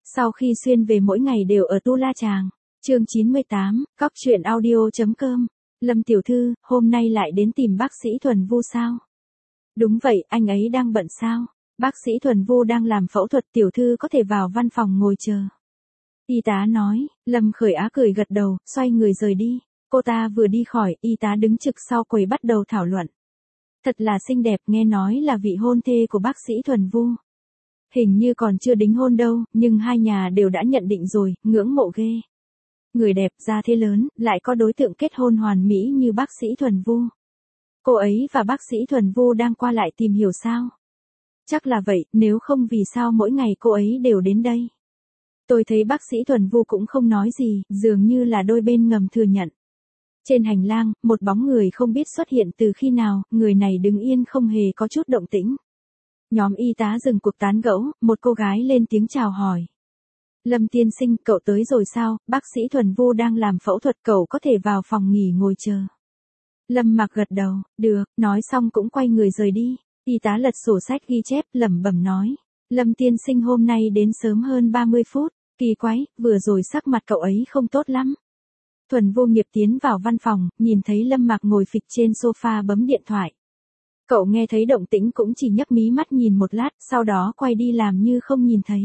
Sau khi xuyên về mỗi ngày đều ở Tu La Chàng. Chương 98, Cóc truyện audio.com. Lâm tiểu thư, hôm nay lại đến tìm bác sĩ Thuần Vu sao? Đúng vậy, anh ấy đang bận sao? Bác sĩ Thuần Vu đang làm phẫu thuật, tiểu thư có thể vào văn phòng ngồi chờ. Y tá nói. Lâm Khởi Á cười gật đầu, xoay người rời đi. Cô ta vừa đi khỏi, y tá đứng trực sau quầy bắt đầu thảo luận. Thật là xinh đẹp, nghe nói là vị hôn thê của bác sĩ Thuần Vu. Hình như còn chưa đính hôn đâu, nhưng hai nhà đều đã nhận định rồi, ngưỡng mộ ghê. Người đẹp, gia thế lớn, lại có đối tượng kết hôn hoàn mỹ như bác sĩ Thuần Vu. Cô ấy và bác sĩ Thuần Vu đang qua lại tìm hiểu sao? Chắc là vậy, nếu không vì sao mỗi ngày cô ấy đều đến đây. Tôi thấy bác sĩ Thuần Vu cũng không nói gì, dường như là đôi bên ngầm thừa nhận. Trên hành lang, một bóng người không biết xuất hiện từ khi nào, người này đứng yên không hề có chút động tĩnh. Nhóm y tá dừng cuộc tán gẫu, một cô gái lên tiếng chào hỏi. Lâm tiên sinh, cậu tới rồi sao? Bác sĩ Thuần Vu đang làm phẫu thuật, cậu có thể vào phòng nghỉ ngồi chờ. Lâm Mặc gật đầu, được, nói xong cũng quay người rời đi. Y tá lật sổ sách ghi chép, lẩm bẩm nói. Lâm tiên sinh hôm nay đến sớm hơn 30 phút, kỳ quái, vừa rồi sắc mặt cậu ấy không tốt lắm. Thuần Vô Nghiệp tiến vào văn phòng, nhìn thấy Lâm Mặc ngồi phịch trên sofa bấm điện thoại. Cậu nghe thấy động tĩnh cũng chỉ nhấc mí mắt nhìn một lát, sau đó quay đi làm như không nhìn thấy.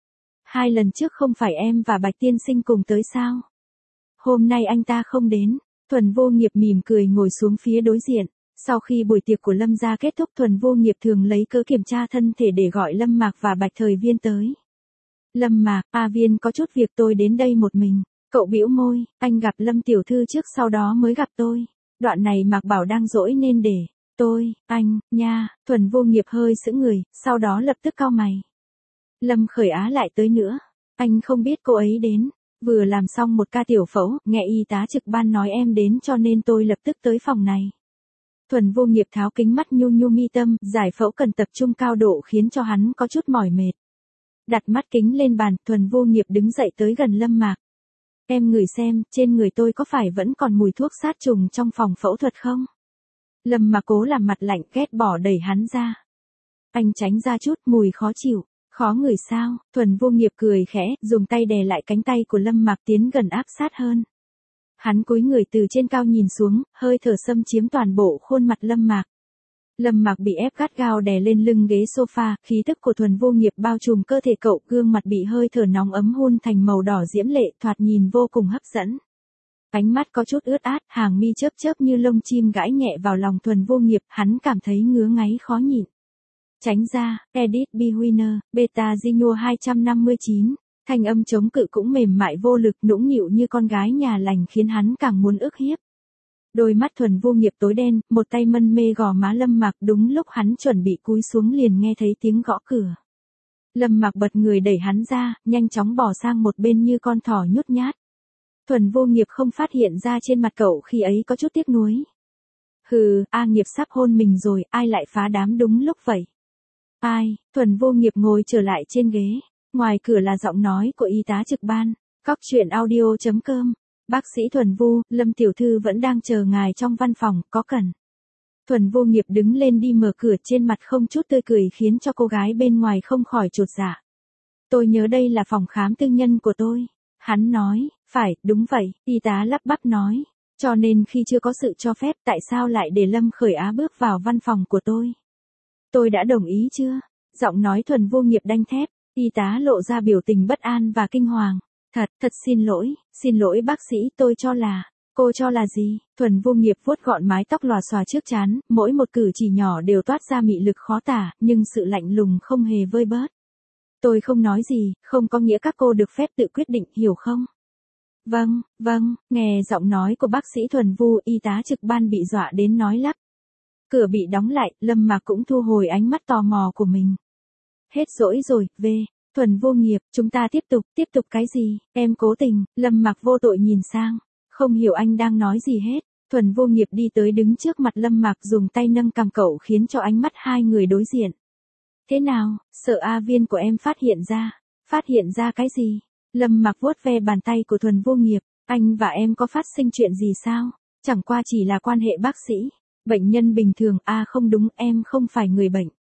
2 lần trước không phải em và Bạch tiên sinh cùng tới sao? Hôm nay anh ta không đến. Thuần Vô Nghiệp mỉm cười ngồi xuống phía đối diện. Sau khi buổi tiệc của Lâm gia kết thúc, Thuần Vô Nghiệp thường lấy cớ kiểm tra thân thể để gọi Lâm Mạc và Bạch Thời Viên tới. Lâm Mạc, A Viên có chút việc tôi đến đây một mình. Cậu bĩu môi, anh gặp Lâm tiểu thư trước sau đó mới gặp tôi. Đoạn này Mạc bảo đang dỗi nên để tôi, anh, nha. Thuần Vô Nghiệp hơi sững người, sau đó lập tức cau mày. Lâm Khởi Á lại tới nữa. Anh không biết cô ấy đến. Vừa làm xong một ca tiểu phẫu, nghe y tá trực ban nói em đến cho nên tôi lập tức tới phòng này. Thuần Vô Nghiệp tháo kính mắt nhu nhu mi tâm, giải phẫu cần tập trung cao độ khiến cho hắn có chút mỏi mệt. Đặt mắt kính lên bàn, Thuần Vô Nghiệp đứng dậy tới gần Lâm Mạc. Em ngửi xem, trên người tôi có phải vẫn còn mùi thuốc sát trùng trong phòng phẫu thuật không? Lâm Mạc cố làm mặt lạnh, ghét bỏ đẩy hắn ra. Anh tránh ra chút, mùi khó chịu. Khó ngửi sao? Thuần Vô Nghiệp cười khẽ, dùng tay đè lại cánh tay của Lâm Mạc tiến gần áp sát hơn. Hắn cúi người từ trên cao nhìn xuống, hơi thở xâm chiếm toàn bộ khuôn mặt Lâm Mạc. Lâm Mạc bị ép gắt gao đè lên lưng ghế sofa, khí tức của Thuần Vô Nghiệp bao trùm cơ thể cậu, gương mặt bị hơi thở nóng ấm hun thành màu đỏ diễm lệ, thoạt nhìn vô cùng hấp dẫn. Ánh mắt có chút ướt át, hàng mi chớp chớp như lông chim gãi nhẹ vào lòng Thuần Vô Nghiệp, hắn cảm thấy ngứa ngáy khó nhịn. Tránh ra, Edit Bewinner, Beta Zinho 259, thanh âm chống cự cũng mềm mại vô lực, nũng nịu như con gái nhà lành khiến hắn càng muốn ức hiếp. Đôi mắt Thuần Vô Nghiệp tối đen, một tay mân mê gò má Lâm Mạc, đúng lúc hắn chuẩn bị cúi xuống liền nghe thấy tiếng gõ cửa. Lâm Mạc bật người đẩy hắn ra, nhanh chóng bỏ sang một bên như con thỏ nhút nhát. Thuần Vô Nghiệp không phát hiện ra trên mặt cậu khi ấy có chút tiếc nuối. Hừ, A Nghiệp sắp hôn mình rồi, ai lại phá đám đúng lúc vậy? Ai? Thuần Vô Nghiệp ngồi trở lại trên ghế. Ngoài cửa là giọng nói của y tá trực ban. Cóc truyện audio.com. Bác sĩ Thuần Vu, Lâm tiểu thư vẫn đang chờ ngài trong văn phòng, có cần? Thuần Vô Nghiệp đứng lên đi mở cửa, trên mặt không chút tươi cười khiến cho cô gái bên ngoài không khỏi chột dạ. Tôi nhớ đây là phòng khám tư nhân của tôi. Hắn nói, phải, đúng vậy, y tá lắp bắp nói. Cho nên khi chưa có sự cho phép, tại sao lại để Lâm Khởi Á bước vào văn phòng của tôi? Tôi đã đồng ý chưa? Giọng nói Thuần Vô Nghiệp đanh thép, y tá lộ ra biểu tình bất an và kinh hoàng. Thật xin lỗi bác sĩ, tôi cho là, cô cho là gì? Thuần Vô Nghiệp vuốt gọn mái tóc lòa xòa trước trán, mỗi một cử chỉ nhỏ đều toát ra mị lực khó tả, nhưng sự lạnh lùng không hề vơi bớt. Tôi không nói gì, không có nghĩa các cô được phép tự quyết định, hiểu không? Vâng, nghe giọng nói của bác sĩ Thuần Vu, y tá trực ban bị dọa đến nói lắp. Cửa bị đóng lại, Lâm Mạc cũng thu hồi ánh mắt tò mò của mình. Hết dỗi rồi, về. Thuần Vô Nghiệp, chúng ta tiếp tục cái gì? Em cố tình. Lâm Mạc vô tội nhìn sang, không hiểu anh đang nói gì hết. Thuần Vô Nghiệp đi tới đứng trước mặt Lâm Mạc, dùng tay nâng cằm cậu khiến cho ánh mắt hai người đối diện. Thế nào, sợ A Viên của em phát hiện ra cái gì? Lâm Mạc vuốt ve bàn tay của Thuần Vô Nghiệp, anh và em có phát sinh chuyện gì sao? Chẳng qua chỉ là quan hệ bác sĩ, bệnh nhân bình thường, không đúng, em không phải người bệnh.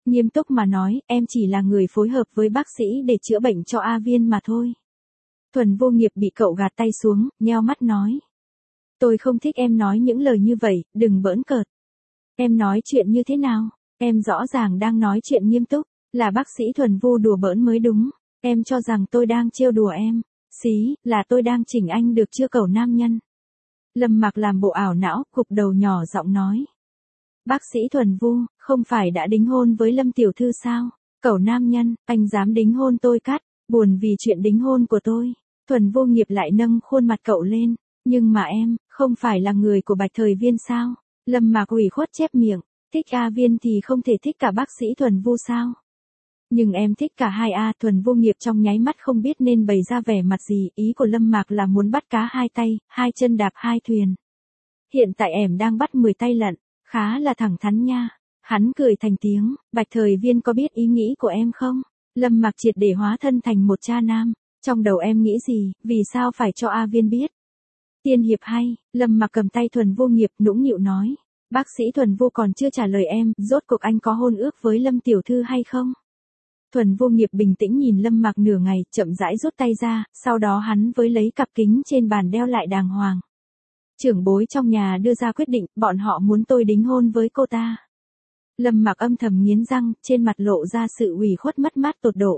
Nghiêm túc mà nói, em chỉ là người phối hợp với bác sĩ để chữa bệnh cho A Viên mà thôi. Thuần Vô Nghiệp bị cậu gạt tay xuống, nheo mắt nói. Tôi không thích em nói những lời như vậy, đừng bỡn cợt. Em nói chuyện như thế nào? Em rõ ràng đang nói chuyện nghiêm túc, là bác sĩ Thuần Vu đùa bỡn mới đúng. Em cho rằng tôi đang trêu đùa em. Xí, là tôi đang chỉnh anh được chưa cẩu nam nhân. Lâm Mặc làm bộ ảo não, gục đầu nhỏ giọng nói. Bác sĩ Thuần Vu, không phải đã đính hôn với Lâm tiểu thư sao? Cẩu nam nhân, anh dám đính hôn tôi cắt, buồn vì chuyện đính hôn của tôi. Thuần Vô Nghiệp lại nâng khuôn mặt cậu lên. Nhưng mà em, không phải là người của Bạch Thời Viên sao? Lâm Mạc ủy khuất chép miệng, thích A Viên thì không thể thích cả bác sĩ Thuần Vu sao? Nhưng em thích cả hai A. Thuần Vô Nghiệp trong nháy mắt không biết nên bày ra vẻ mặt gì, ý của Lâm Mạc là muốn bắt cá hai tay, hai chân đạp hai thuyền. Hiện tại em đang bắt 10 tay lận, khá là thẳng thắn nha. Hắn cười thành tiếng, Bạch Thời Viên có biết ý nghĩ của em không? Lâm Mạc triệt để hóa thân thành một cha nam, trong đầu em nghĩ gì, vì sao phải cho A Viên biết? Tiên hiệp hay, Lâm Mặc cầm tay Thuần Vô Nghiệp nũng nịu nói. Bác sĩ Thuần Vô còn chưa trả lời em, rốt cuộc anh có hôn ước với Lâm tiểu thư hay không? Thuần Vô Nghiệp bình tĩnh nhìn Lâm Mặc nửa ngày, chậm rãi rút tay ra, sau đó hắn với lấy cặp kính trên bàn đeo lại đàng hoàng. Trưởng bối trong nhà đưa ra quyết định, bọn họ muốn tôi đính hôn với cô ta. Lâm Mặc âm thầm nghiến răng, trên mặt lộ ra sự ủy khuất mất mát tột độ.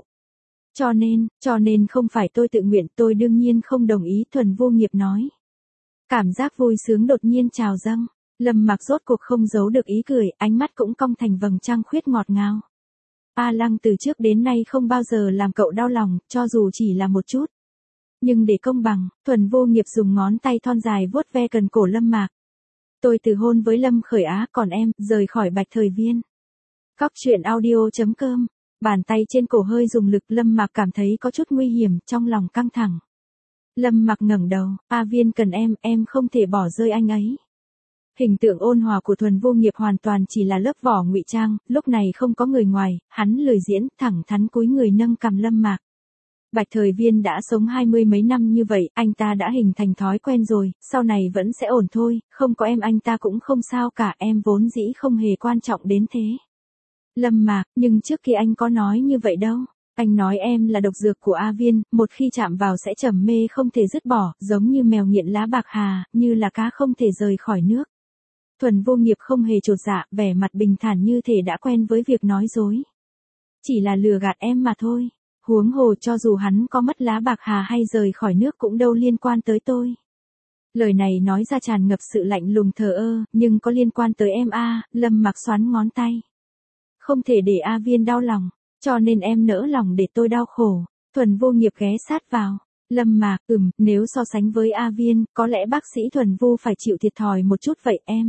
Cho nên không phải tôi tự nguyện, tôi đương nhiên không đồng ý, Thuần Vô Nghiệp nói. Cảm giác vui sướng đột nhiên trào dâng, Lâm Mặc rốt cuộc không giấu được ý cười, ánh mắt cũng cong thành vầng trăng khuyết ngọt ngào. A Lăng từ trước đến nay không bao giờ làm cậu đau lòng, cho dù chỉ là một chút. Nhưng để công bằng, Thuần Vô Nghiệp dùng ngón tay thon dài vuốt ve cần cổ Lâm Mạc. Tôi từ hôn với Lâm Khởi Á, còn em, rời khỏi Bạch Thời Viên. Cóc truyện audio.com. Bàn tay trên cổ hơi dùng lực, Lâm Mạc cảm thấy có chút nguy hiểm, trong lòng căng thẳng. Lâm Mặc ngẩng đầu, A Viên cần em không thể bỏ rơi anh ấy. Hình tượng ôn hòa của Thuần Vô Nghiệp hoàn toàn chỉ là lớp vỏ ngụy trang, lúc này không có người ngoài, hắn lười diễn, thẳng thắn cúi người nâng cằm Lâm Mạc. Bạch Thời Viên đã sống 20 mấy năm như vậy, anh ta đã hình thành thói quen rồi, sau này vẫn sẽ ổn thôi, không có em anh ta cũng không sao cả, em vốn dĩ không hề quan trọng đến thế. Lâm Mạc, nhưng trước kia anh có nói như vậy đâu. Anh nói em là độc dược của A Viên, một khi chạm vào sẽ trầm mê không thể dứt bỏ, giống như mèo nghiện lá bạc hà, như là cá không thể rời khỏi nước. Thuần Vô Nghiệp không hề chột dạ, vẻ mặt bình thản như thể đã quen với việc nói dối. Chỉ là lừa gạt em mà thôi. Huống hồ cho dù hắn có mất lá bạc hà hay rời khỏi nước cũng đâu liên quan tới tôi. Lời này nói ra tràn ngập sự lạnh lùng thờ ơ, nhưng có liên quan tới em a. Lâm Mặc xoắn ngón tay. Không thể để A Viên đau lòng. Cho nên em nỡ lòng để tôi đau khổ. Thuần Vô Nghiệp ghé sát vào. Lâm Mạc, nếu so sánh với A Viên, có lẽ bác sĩ Thuần Vu phải chịu thiệt thòi một chút vậy em.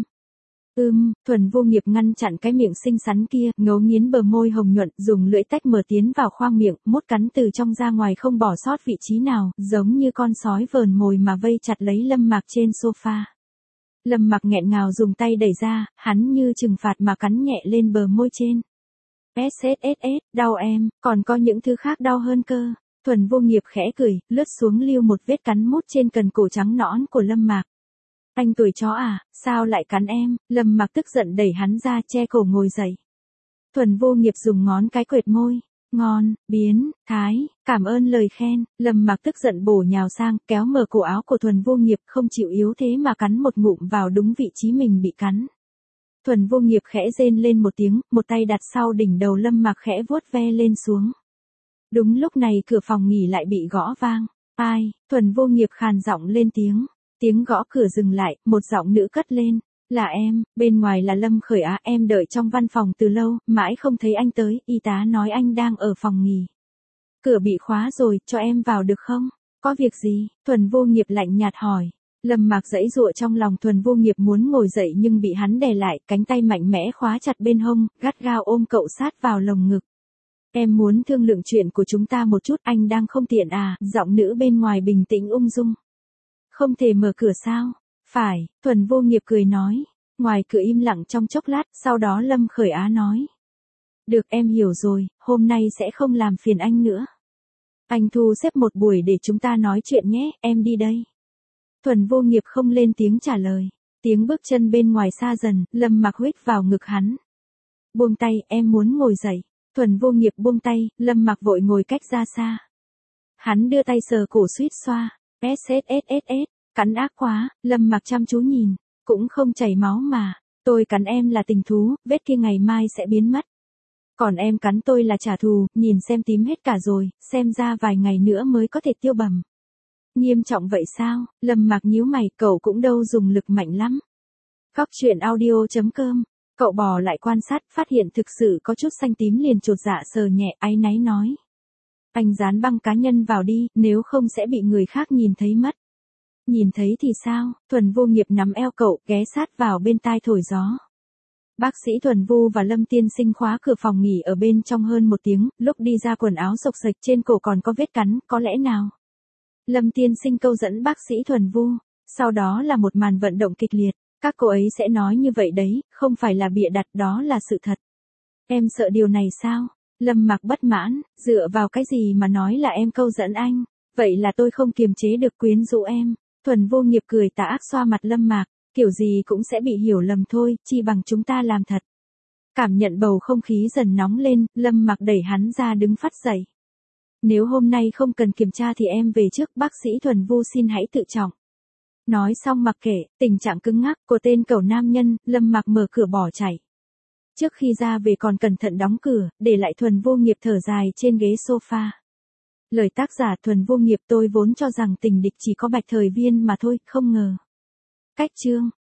Thuần Vô Nghiệp ngăn chặn cái miệng xinh xắn kia, ngấu nghiến bờ môi hồng nhuận, dùng lưỡi tách mở tiến vào khoang miệng, mốt cắn từ trong ra ngoài không bỏ sót vị trí nào, giống như con sói vờn mồi mà vây chặt lấy Lâm Mạc trên sofa. Lâm Mạc nghẹn ngào dùng tay đẩy ra, hắn như trừng phạt mà cắn nhẹ lên bờ môi trên. SSSS, đau em, còn có những thứ khác đau hơn cơ. Thuần Vô Nghiệp khẽ cười, lướt xuống lưu một vết cắn mút trên cần cổ trắng nõn của Lâm Mạc. Anh tuổi chó à, sao lại cắn em? Lâm Mạc tức giận đẩy hắn ra, che cổ ngồi dậy. Thuần Vô Nghiệp dùng ngón cái quệt môi. Ngon, biến, thái, cảm ơn lời khen. Lâm Mạc tức giận bổ nhào sang, kéo mở cổ áo của Thuần Vô Nghiệp, không chịu yếu thế mà cắn một ngụm vào đúng vị trí mình bị cắn. Thuần Vô Nghiệp khẽ rên lên một tiếng, một tay đặt sau đỉnh đầu Lâm Mạc khẽ vuốt ve lên xuống. Đúng lúc này cửa phòng nghỉ lại bị gõ vang. Ai? Thuần Vô Nghiệp khàn giọng lên tiếng. Tiếng gõ cửa dừng lại, một giọng nữ cất lên. Là em, bên ngoài là Lâm Khởi Á, em đợi trong văn phòng từ lâu, mãi không thấy anh tới, y tá nói anh đang ở phòng nghỉ. Cửa bị khóa rồi, cho em vào được không? Có việc gì? Thuần Vô Nghiệp lạnh nhạt hỏi. Lâm Mạc giãy giụa trong lòng. Thuần Vô Nghiệp muốn ngồi dậy nhưng bị hắn đè lại, cánh tay mạnh mẽ khóa chặt bên hông, gắt gao ôm cậu sát vào lồng ngực. Em muốn thương lượng chuyện của chúng ta một chút, anh đang không tiện à? Giọng nữ bên ngoài bình tĩnh ung dung. Không thể mở cửa sao? Phải, Thuần Vô Nghiệp cười nói. Ngoài cửa im lặng trong chốc lát, sau đó Lâm Khởi Á nói. Được, em hiểu rồi, hôm nay sẽ không làm phiền anh nữa. Anh thu xếp một buổi để chúng ta nói chuyện nhé, em đi đây. Thuần Vô Nghiệp không lên tiếng trả lời. Tiếng bước chân bên ngoài xa dần, Lâm Mặc huýt vào ngực hắn. Buông tay, em muốn ngồi dậy. Thuần Vô Nghiệp buông tay, Lâm Mặc vội ngồi cách ra xa. Hắn đưa tay sờ cổ suýt xoa. SSSSS, cắn ác quá, Lâm Mặc chăm chú nhìn. Cũng không chảy máu mà. Tôi cắn em là tình thú, vết kia ngày mai sẽ biến mất. Còn em cắn tôi là trả thù, nhìn xem tím hết cả rồi, xem ra vài ngày nữa mới có thể tiêu bầm. Nghiêm trọng vậy sao? Lâm Mặc nhíu mày, cậu cũng đâu dùng lực mạnh lắm. Góc truyện audio.com. Cậu bò lại quan sát, phát hiện thực sự có chút xanh tím liền chột dạ sờ nhẹ, áy náy nói. Anh dán băng cá nhân vào đi, nếu không sẽ bị người khác nhìn thấy mất. Nhìn thấy thì sao? Thuần Vô Nghiệp nắm eo cậu, ghé sát vào bên tai thổi gió. Bác sĩ Thuần Vu và Lâm Tiên Sinh khóa cửa phòng nghỉ ở bên trong hơn 1 tiếng, lúc đi ra quần áo xộc xệch, trên cổ còn có vết cắn, có lẽ nào? Lâm Tiên Sinh câu dẫn bác sĩ Thuần Vu, sau đó là một màn vận động kịch liệt, các cô ấy sẽ nói như vậy đấy, không phải là bịa đặt, đó là sự thật. Em sợ điều này sao? Lâm Mặc bất mãn, dựa vào cái gì mà nói là em câu dẫn anh, vậy là tôi không kiềm chế được quyến rũ em. Thuần Vô Nghiệp cười tà ác xoa mặt Lâm Mặc, kiểu gì cũng sẽ bị hiểu lầm thôi, chi bằng chúng ta làm thật. Cảm nhận bầu không khí dần nóng lên, Lâm Mặc đẩy hắn ra đứng phát dậy. Nếu hôm nay không cần kiểm tra thì em về trước, bác sĩ Thuần Vu xin hãy tự trọng. Nói xong mặc kệ, tình trạng cứng ngắc của tên cẩu nam nhân, Lâm Mặc mở cửa bỏ chạy. Trước khi ra về còn cẩn thận đóng cửa, để lại Thuần Vô Nghiệp thở dài trên ghế sofa. Lời tác giả Thuần Vô Nghiệp, tôi vốn cho rằng tình địch chỉ có Bạch Thời Viên mà thôi, không ngờ. Cách chương